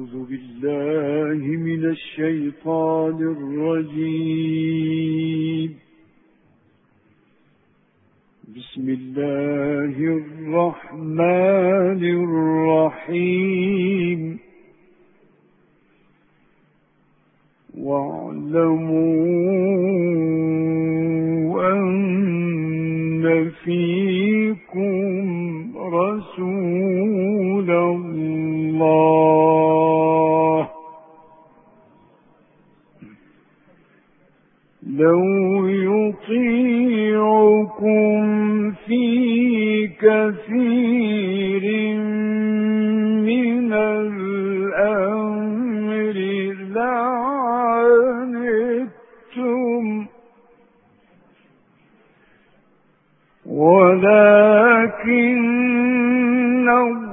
أعوذ بالله من الشيطان الرجيم. بسم الله الرحمن الرحيم. واعلموا أن فيكم رسول الله لو يطيعكم في كثير من الأمر لعنتم ولكن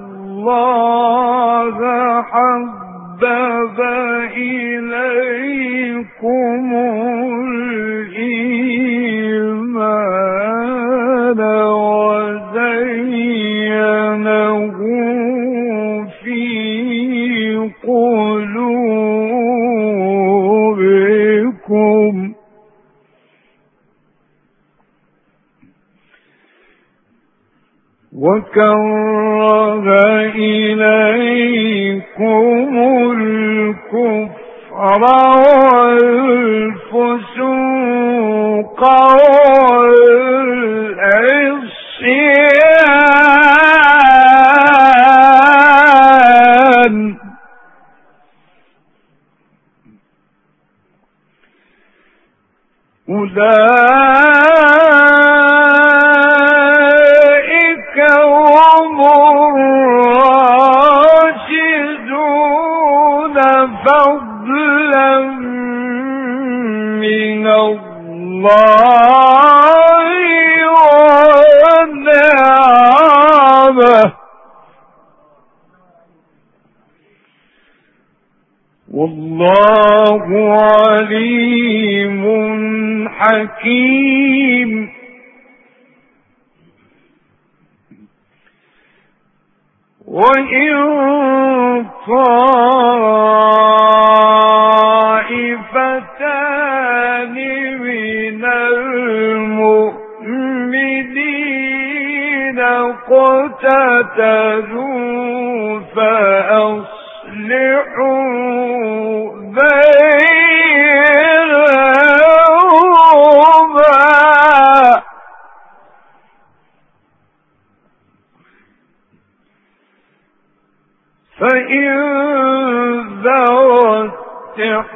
الله حبب إليكم الإيمان وزينه في قلوبكم وكره إليكم الكفر والفسوق والعصيان أولئك هم الراشدون فضلا من الله ونعمه والله عليم حكيم. وإن طائفتان من المؤمنين اقتتلوا فأصلحوا بينهما فإن بغت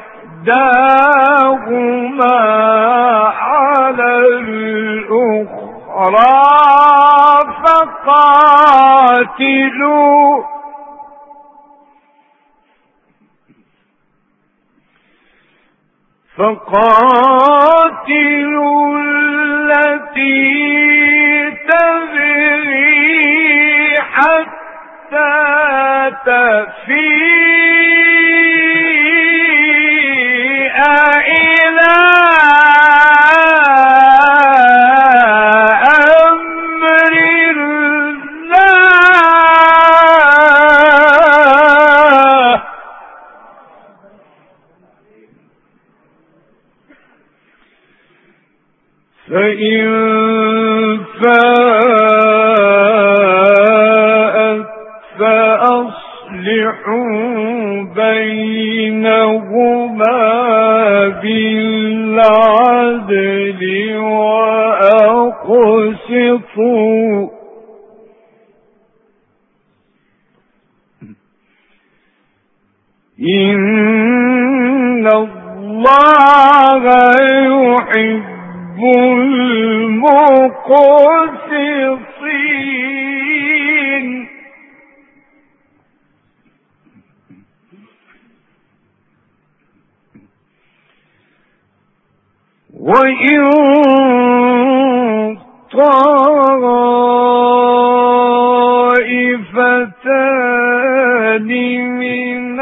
إحداهما على الأخرى فقاتلوا التي تبغي حتى تفيء إلى أمر الله فإن فاءت فأصلحوا بينهما بالعدل وأقسطوا إن الله يحب المقسطين. وإن طائفتان من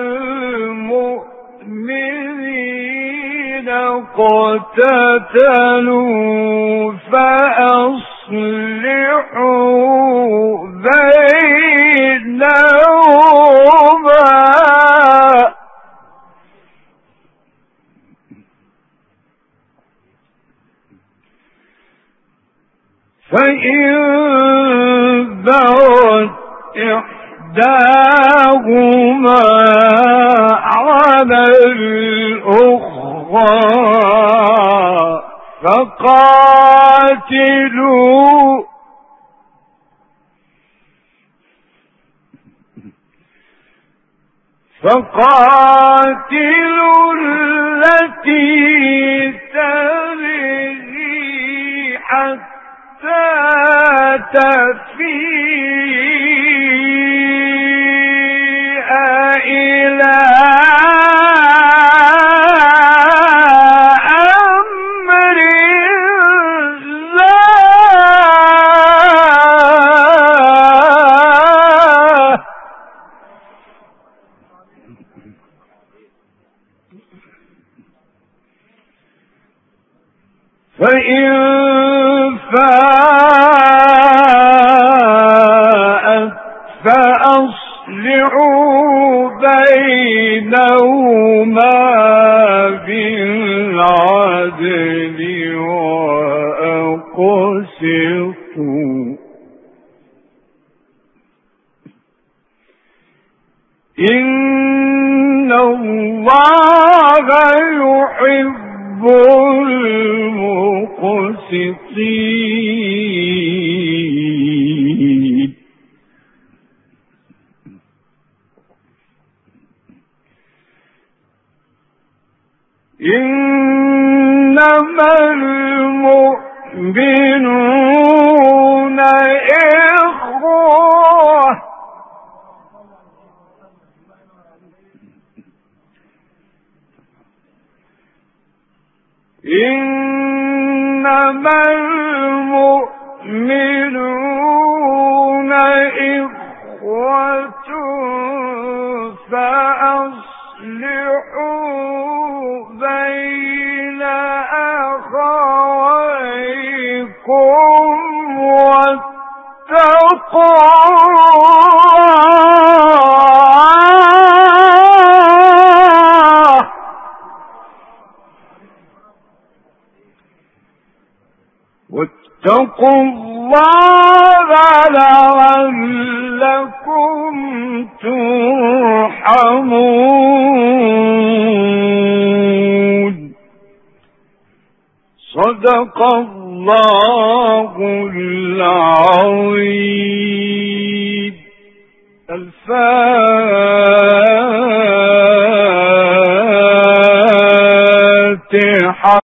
المؤمنين اقتتلوا فأصلحوا بينهما فإن بغت إحداهما على الأخرى فقاتلوا التي تبغي حتى تفيء إلى أمر الله فإن فاءت فأصلحوا بينهما بالعدل وأقسطوا إن الله يحب المقسطين إنما المؤمنون إخوة إنما المؤمنون إخوة فأصلحوا بين أخويكم واتقوا الله لعلكم ترحمون صدق الله العظيم. الفاتحة.